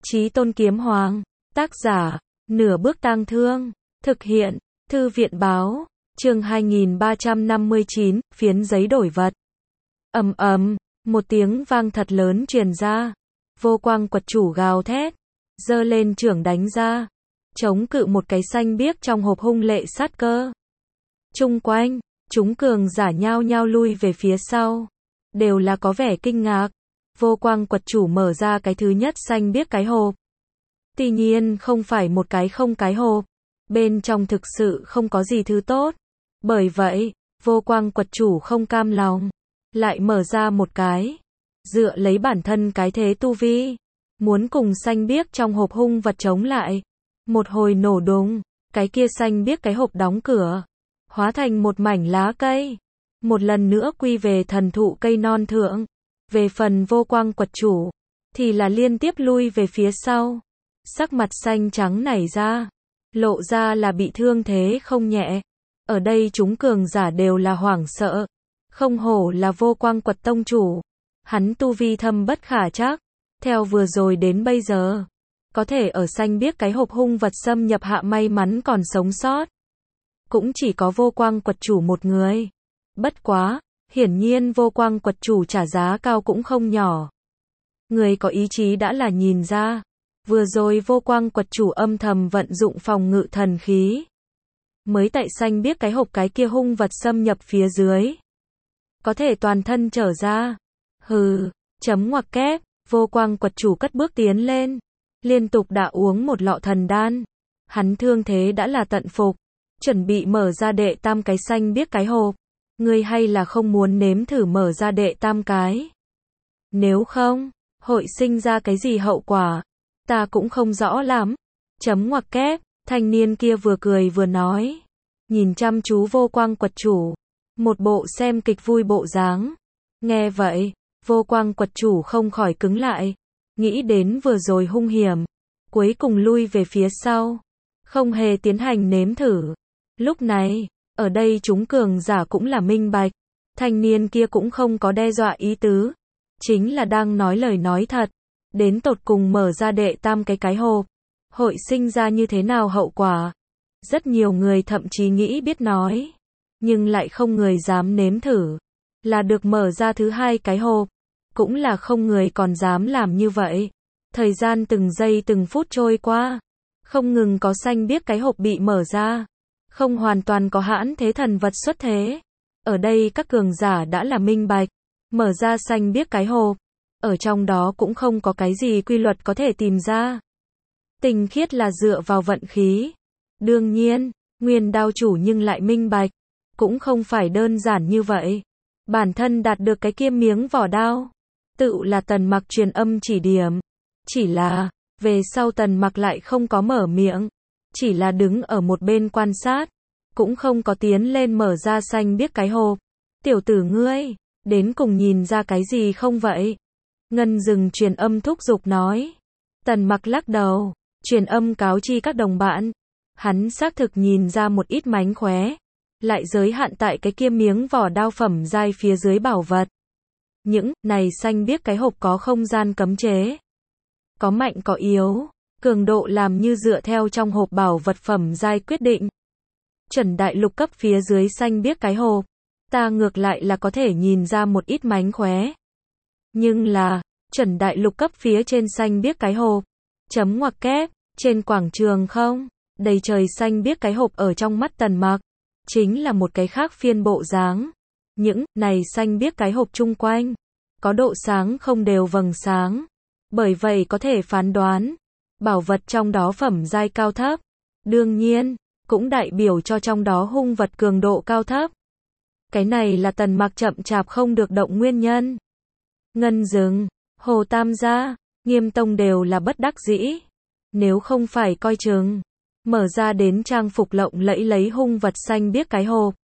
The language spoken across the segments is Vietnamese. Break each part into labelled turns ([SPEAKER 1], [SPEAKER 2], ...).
[SPEAKER 1] Chí Tôn Kiếm Hoàng. Tác giả, Nửa Bước Tang Thương. Thực hiện, Thư viện Báo. Chương 2359, phiến giấy đổi vật. Ầm ầm, một tiếng vang thật lớn truyền ra. Vô Quang Quật Chủ gào thét, giơ lên chưởng đánh ra, chống cự một cái xanh biếc trong hộp hung lệ sát cơ. Chung quanh, chúng cường giả nhao nhao lui về phía sau, đều là có vẻ kinh ngạc. Vô Quang Quật Chủ mở ra cái thứ nhất xanh biếc cái hộp. Tuy nhiên không phải một cái không cái hộp, bên trong thực sự không có gì thứ tốt. Bởi vậy, Vô Quang Quật Chủ không cam lòng, lại mở ra một cái, dựa lấy bản thân cái thế tu vi, muốn cùng xanh biếc trong hộp hung vật chống lại. Một hồi nổ đùng, cái kia xanh biếc cái hộp đóng cửa, hóa thành một mảnh lá cây, một lần nữa quy về thần thụ cây non thượng. Về phần Vô Quang Quật Chủ, thì là liên tiếp lui về phía sau, sắc mặt xanh trắng nảy ra, lộ ra là bị thương thế không nhẹ. Ở đây chúng cường giả đều là hoảng sợ, không hổ là Vô Quang Quật tông chủ, hắn tu vi thâm bất khả trắc, theo vừa rồi đến bây giờ, có thể ở xanh biếc cái hộp hung vật xâm nhập hạ may mắn còn sống sót, cũng chỉ có Vô Quang Quật Chủ một người. Bất quá, hiển nhiên Vô Quang Quật Chủ trả giá cao cũng không nhỏ. Người có ý chí đã là nhìn ra, vừa rồi Vô Quang Quật Chủ âm thầm vận dụng phòng ngự thần khí, mới tại xanh biếc cái hộp cái kia hung vật xâm nhập phía dưới, có thể toàn thân trở ra. Hừ, chấm ngoặc kép, Vô Quang Quật Chủ cất bước tiến lên, liên tục đã uống một lọ thần đan. Hắn thương thế đã là tận phục, chuẩn bị mở ra đệ tam cái xanh biếc cái hộp. Ngươi hay là không muốn nếm thử mở ra đệ tam cái? Nếu không, hội sinh ra cái gì hậu quả? Ta cũng không rõ lắm. Chấm ngoặc kép, thanh niên kia vừa cười vừa nói, nhìn chăm chú Vô Quang Quật Chủ, một bộ xem kịch vui bộ dáng. Nghe vậy, Vô Quang Quật Chủ không khỏi cứng lại, nghĩ đến vừa rồi hung hiểm, cuối cùng lui về phía sau, không hề tiến hành nếm thử. Lúc này, ở đây chúng cường giả cũng là minh bạch, thanh niên kia cũng không có đe dọa ý tứ, chính là đang nói lời nói thật. Đến tột cùng mở ra đệ tam cái hộp, hội sinh ra như thế nào hậu quả? Rất nhiều người thậm chí nghĩ biết nói, nhưng lại không người dám nếm thử. Là được mở ra thứ hai cái hộp, cũng là không người còn dám làm như vậy. Thời gian từng giây từng phút trôi qua, không ngừng có xanh biếc cái hộp bị mở ra, không hoàn toàn có hãn thế thần vật xuất thế. Ở đây các cường giả đã là minh bạch, mở ra xanh biếc cái hộp, ở trong đó cũng không có cái gì quy luật có thể tìm ra. Tinh khiết là dựa vào vận khí. Đương nhiên, Nguyên Đao chủ nhưng lại minh bạch, cũng không phải đơn giản như vậy. Bản thân đạt được cái kia miếng vỏ đao, tự là Tần Mặc truyền âm chỉ điểm. Chỉ là, về sau Tần Mặc lại không có mở miệng, chỉ là đứng ở một bên quan sát, cũng không có tiến lên mở ra xanh biếc cái hộp. Tiểu tử ngươi, đến cùng nhìn ra cái gì không vậy? Ngân Dừng truyền âm thúc giục nói. Tần Mặc lắc đầu, truyền âm cáo chi các đồng bạn. Hắn xác thực nhìn ra một ít mánh khóe, lại giới hạn tại cái kia miếng vỏ đao phẩm giai phía dưới bảo vật. Những này xanh biếc cái hộp có không gian cấm chế, có mạnh có yếu, cường độ làm như dựa theo trong hộp bảo vật phẩm giai quyết định. Chuẩn đại lục cấp phía dưới xanh biếc cái hộp, ta ngược lại là có thể nhìn ra một ít mánh khóe. Nhưng là, chuẩn đại lục cấp phía trên xanh biếc cái hộp, chấm ngoặc kép, trên quảng trường không, đầy trời xanh biếc cái hộp ở trong mắt Tần Mặc, chính là một cái khác phiên bộ dáng. Những này xanh biếc cái hộp chung quanh, có độ sáng không đều vầng sáng, bởi vậy có thể phán đoán, bảo vật trong đó phẩm giai cao thấp. Đương nhiên, cũng đại biểu cho trong đó hung vật cường độ cao thấp. Cái này là Tần Mặc chậm chạp không được động nguyên nhân. Ngân Dừng, Hồ Tam gia, Nghiêm Tông đều là bất đắc dĩ. Nếu không phải coi chừng, mở ra đến trang phục lộng lẫy lấy hung vật xanh biếc cái hộp,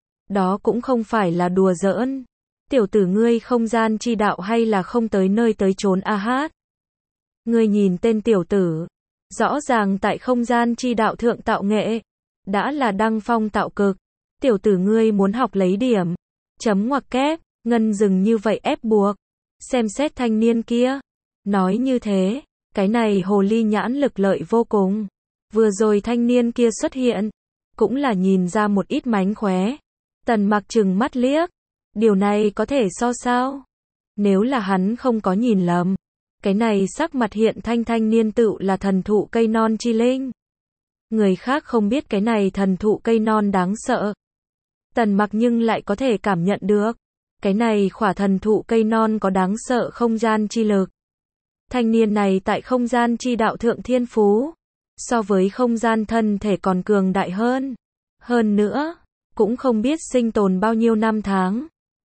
[SPEAKER 1] đó cũng không phải là đùa giỡn. Tiểu tử ngươi không gian chi đạo hay là không tới nơi tới chốn a hát? Ngươi nhìn tên tiểu tử, rõ ràng tại không gian chi đạo thượng tạo nghệ, đã là đăng phong tạo cực. Tiểu tử ngươi muốn học lấy điểm. Chấm ngoặc kép, Ngân Dừng như vậy ép buộc. Xem xét thanh niên kia, nói như thế, Cái này hồ ly nhãn lực lợi vô cùng. Vừa rồi thanh niên kia xuất hiện, cũng là nhìn ra một ít mánh khóe. Tần Mặc trừng mắt liếc, điều này có thể so sao? Nếu là hắn không có nhìn lầm, cái này sắc mặt hiện thanh niên tựu là thần thụ cây non chi linh. Người khác không biết cái này thần thụ cây non đáng sợ. Tần Mặc nhưng lại có thể cảm nhận được. Cái này khỏa thần thụ cây non có đáng sợ không gian chi lực. Thanh niên này tại không gian chi đạo thượng thiên phú. So với không gian thân thể còn cường đại hơn. Hơn nữa, cũng không biết sinh tồn bao nhiêu năm tháng.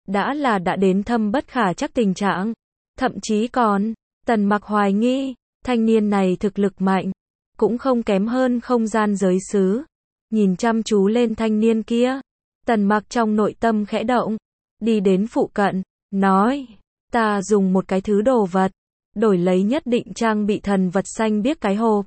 [SPEAKER 1] Đã đến thâm bất khả chắc tình trạng. Thậm chí còn, Tần Mặc hoài nghi, thanh niên này thực lực mạnh. Cũng không kém hơn không gian giới sứ. Nhìn chăm chú lên thanh niên kia. Tần Mặc trong nội tâm khẽ động. Đi đến phụ cận, nói, ta dùng một cái thứ đồ vật, đổi lấy nhất định trang bị thần vật xanh biếc cái hộp.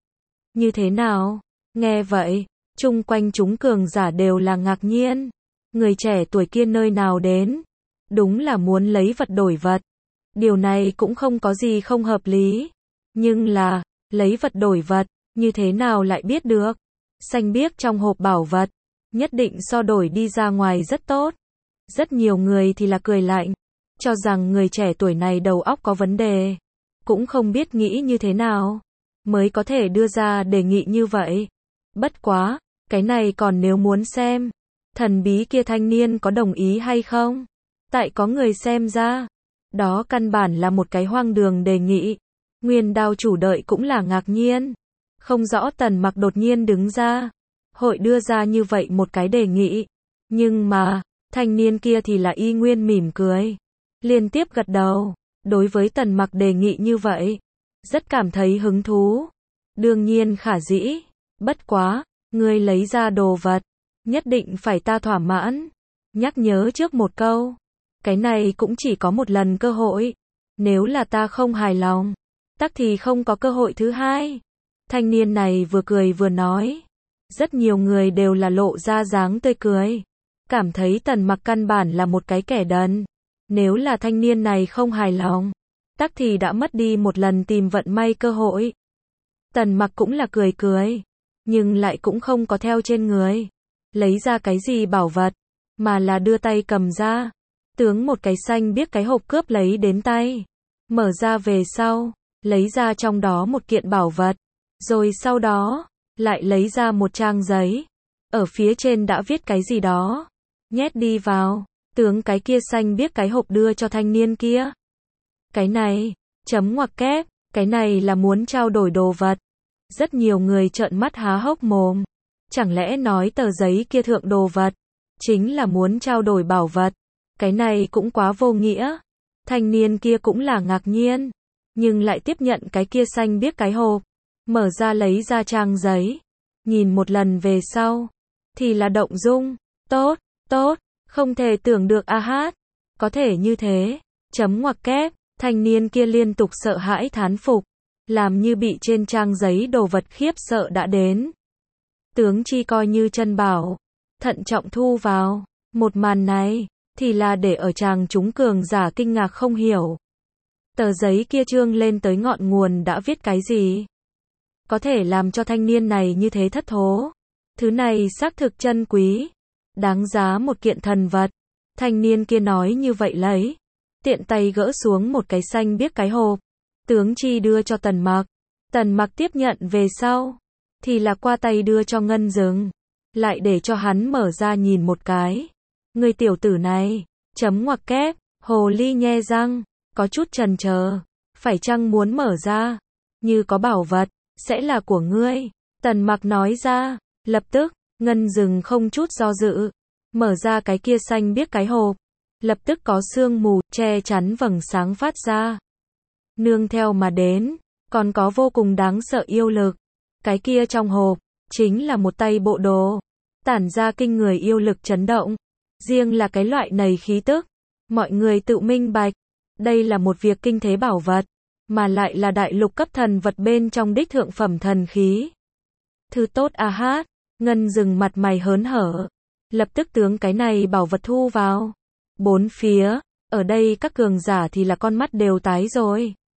[SPEAKER 1] Như thế nào? Nghe vậy, chung quanh chúng cường giả đều là ngạc nhiên. Người trẻ tuổi kia nơi nào đến? Đúng là muốn lấy vật đổi vật. Điều này cũng không có gì không hợp lý. Nhưng là, lấy vật đổi vật, như thế nào lại biết được? Xanh biếc trong hộp bảo vật, nhất định so đổi đi ra ngoài rất tốt. Rất nhiều người thì là cười lạnh, cho rằng người trẻ tuổi này đầu óc có vấn đề, cũng không biết nghĩ như thế nào, mới có thể đưa ra đề nghị như vậy. Bất quá, cái này còn nếu muốn xem, thần bí kia thanh niên có đồng ý hay không? Tại có người xem ra, đó căn bản là một cái hoang đường đề nghị. Nguyên Đao chủ đợi cũng là ngạc nhiên, không rõ Tần Mặc đột nhiên đứng ra, hội đưa ra như vậy một cái đề nghị. Nhưng mà, thanh niên kia thì là y nguyên mỉm cười, liên tiếp gật đầu, đối với Tần Mặc đề nghị như vậy, rất cảm thấy hứng thú. Đương nhiên khả dĩ, bất quá, ngươi lấy ra đồ vật, nhất định phải ta thỏa mãn. Nhắc nhớ trước một câu, cái này cũng chỉ có một lần cơ hội, nếu là ta không hài lòng, tắc thì không có cơ hội thứ hai. Thanh niên này vừa cười vừa nói, rất nhiều người đều là lộ ra dáng tươi cười. Cảm thấy Tần Mặc căn bản là một cái kẻ đần. Nếu là thanh niên này không hài lòng, tắc thì đã mất đi một lần tìm vận may cơ hội. Tần Mặc cũng là cười cười, nhưng lại cũng không có theo trên người, lấy ra cái gì bảo vật, mà là đưa tay cầm ra, tướng một cái xanh biếc cái hộp cướp lấy đến tay, mở ra về sau, lấy ra trong đó một kiện bảo vật, rồi sau đó, lại lấy ra một trang giấy, ở phía trên đã viết cái gì đó. Nhét đi vào, tướng cái kia xanh biếc cái hộp đưa cho thanh niên kia. Cái này, chấm ngoặc kép, cái này là muốn trao đổi đồ vật. Rất nhiều người trợn mắt há hốc mồm. Chẳng lẽ nói tờ giấy kia thượng đồ vật, chính là muốn trao đổi bảo vật. Cái này cũng quá vô nghĩa. Thanh niên kia cũng là ngạc nhiên, nhưng lại tiếp nhận cái kia xanh biếc cái hộp, mở ra lấy ra trang giấy. Nhìn một lần về sau, thì là động dung, tốt. Tốt, không thể tưởng được a hát, có thể như thế, chấm ngoặc kép, thanh niên kia liên tục sợ hãi thán phục, làm như bị trên trang giấy đồ vật khiếp sợ đã đến. Tướng chi coi như chân bảo, thận trọng thu vào, một màn này, thì là để ở chàng chúng cường giả kinh ngạc không hiểu. Tờ giấy kia trương lên tới ngọn nguồn đã viết cái gì? Có thể làm cho thanh niên này như thế thất thố. Thứ này xác thực chân quý. Đáng giá một kiện thần vật. Thanh niên kia nói như vậy lấy. Tiện tay gỡ xuống một cái xanh biếc cái hộp. Tướng chi đưa cho Tần Mặc. Tần Mặc tiếp nhận về sau. Thì là qua tay đưa cho Ngân Dừng. Lại để cho hắn mở ra nhìn một cái. Người tiểu tử này. Chấm ngoặc kép. Hồ ly nhe răng. Có chút chần chờ. Phải chăng muốn mở ra. Như có bảo vật. Sẽ là của ngươi. Tần Mặc nói ra. Lập tức. Ngân Dừng không chút do dự, mở ra cái kia xanh biếc cái hộp, lập tức có sương mù che chắn vầng sáng phát ra. Nương theo mà đến, còn có vô cùng đáng sợ yêu lực. Cái kia trong hộp, chính là một tay bộ đồ, tản ra kinh người yêu lực chấn động. Riêng là cái loại này khí tức, mọi người tự minh bạch, đây là một việc kinh thế bảo vật, mà lại là đại lục cấp thần vật bên trong đích thượng phẩm thần khí. Thứ tốt a hát. Ngân Dừng mặt mày hớn hở, lập tức tướng cái này bảo vật thu vào. Bốn phía, ở đây các cường giả thì là con mắt đều tái rồi.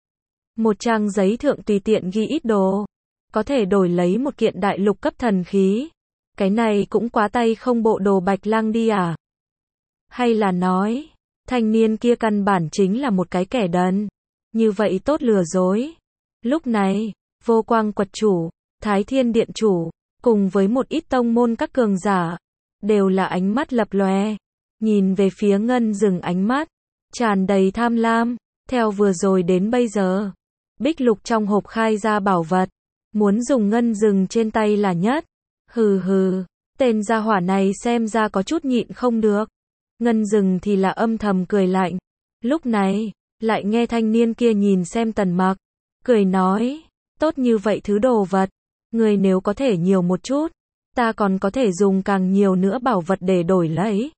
[SPEAKER 1] Một trang giấy thượng tùy tiện ghi ít đồ, có thể đổi lấy một kiện đại lục cấp thần khí. Cái này cũng quá tay không bộ đồ Bạch Lang đi à? Hay là nói, thanh niên kia căn bản chính là một cái kẻ đần, như vậy tốt lừa dối. Lúc này, Vô Quang Quật chủ, Thái Thiên Điện chủ, cùng với một ít tông môn các cường giả, đều là ánh mắt lập lòe, nhìn về phía Ngân Dừng ánh mắt tràn đầy tham lam. Theo vừa rồi đến bây giờ, Bích Lục trong hộp khai ra bảo vật, muốn dùng Ngân Dừng trên tay là nhất. Hừ hừ, tên gia hỏa này xem ra có chút nhịn không được. Ngân Dừng thì là âm thầm cười lạnh. Lúc này, lại nghe thanh niên kia nhìn xem Tần Mặc, cười nói, tốt như vậy thứ đồ vật, người nếu có thể nhiều một chút, ta còn có thể dùng càng nhiều nữa bảo vật để đổi lấy.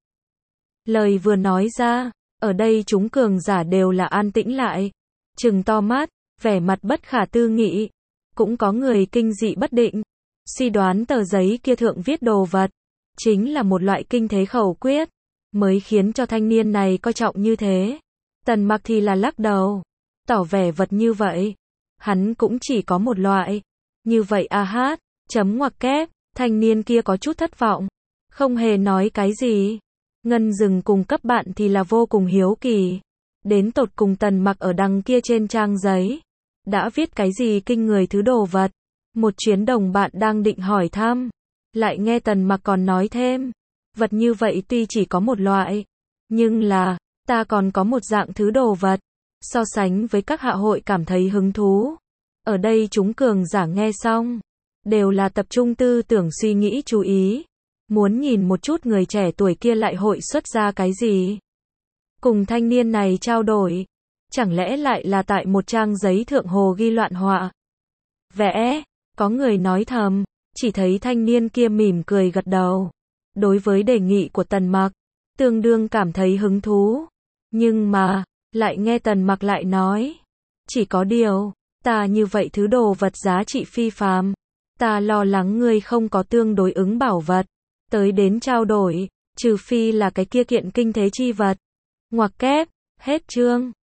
[SPEAKER 1] Lời vừa nói ra, ở đây chúng cường giả đều là an tĩnh lại, trừng to mắt, vẻ mặt bất khả tư nghị. Cũng có người kinh dị bất định, suy đoán tờ giấy kia thượng viết đồ vật chính là một loại kinh thế khẩu quyết, mới khiến cho thanh niên này coi trọng như thế. Tần Mặc thì là lắc đầu, tỏ vẻ vật như vậy, hắn cũng chỉ có một loại. Như vậy a hát, chấm ngoặc kép, thanh niên kia có chút thất vọng, không hề nói cái gì. Ngân Dừng cùng cấp bạn thì là vô cùng hiếu kỳ, đến tột cùng Tần Mặc ở đằng kia trên trang giấy đã viết cái gì kinh người thứ đồ vật. Một chuyến đồng bạn đang định hỏi thăm, lại nghe Tần Mặc còn nói thêm, vật như vậy tuy chỉ có một loại, nhưng là, ta còn có một dạng thứ đồ vật, so sánh với các hạ hội cảm thấy hứng thú. Ở đây chúng cường giả nghe xong, đều là tập trung tư tưởng suy nghĩ chú ý, muốn nhìn một chút người trẻ tuổi kia lại hội xuất ra cái gì. Cùng thanh niên này trao đổi, chẳng lẽ lại là tại một trang giấy thượng hồ ghi loạn họa. Vẽ, có người nói thầm, chỉ thấy thanh niên kia mỉm cười gật đầu. Đối với đề nghị của Tần Mặc, tương đương cảm thấy hứng thú. Nhưng mà, lại nghe Tần Mặc lại nói, chỉ có điều, ta như vậy thứ đồ vật giá trị phi phàm, ta lo lắng ngươi không có tương đối ứng bảo vật, tới đến trao đổi, trừ phi là cái kia kiện kinh thế chi vật. Ngoặc kép, hết chương.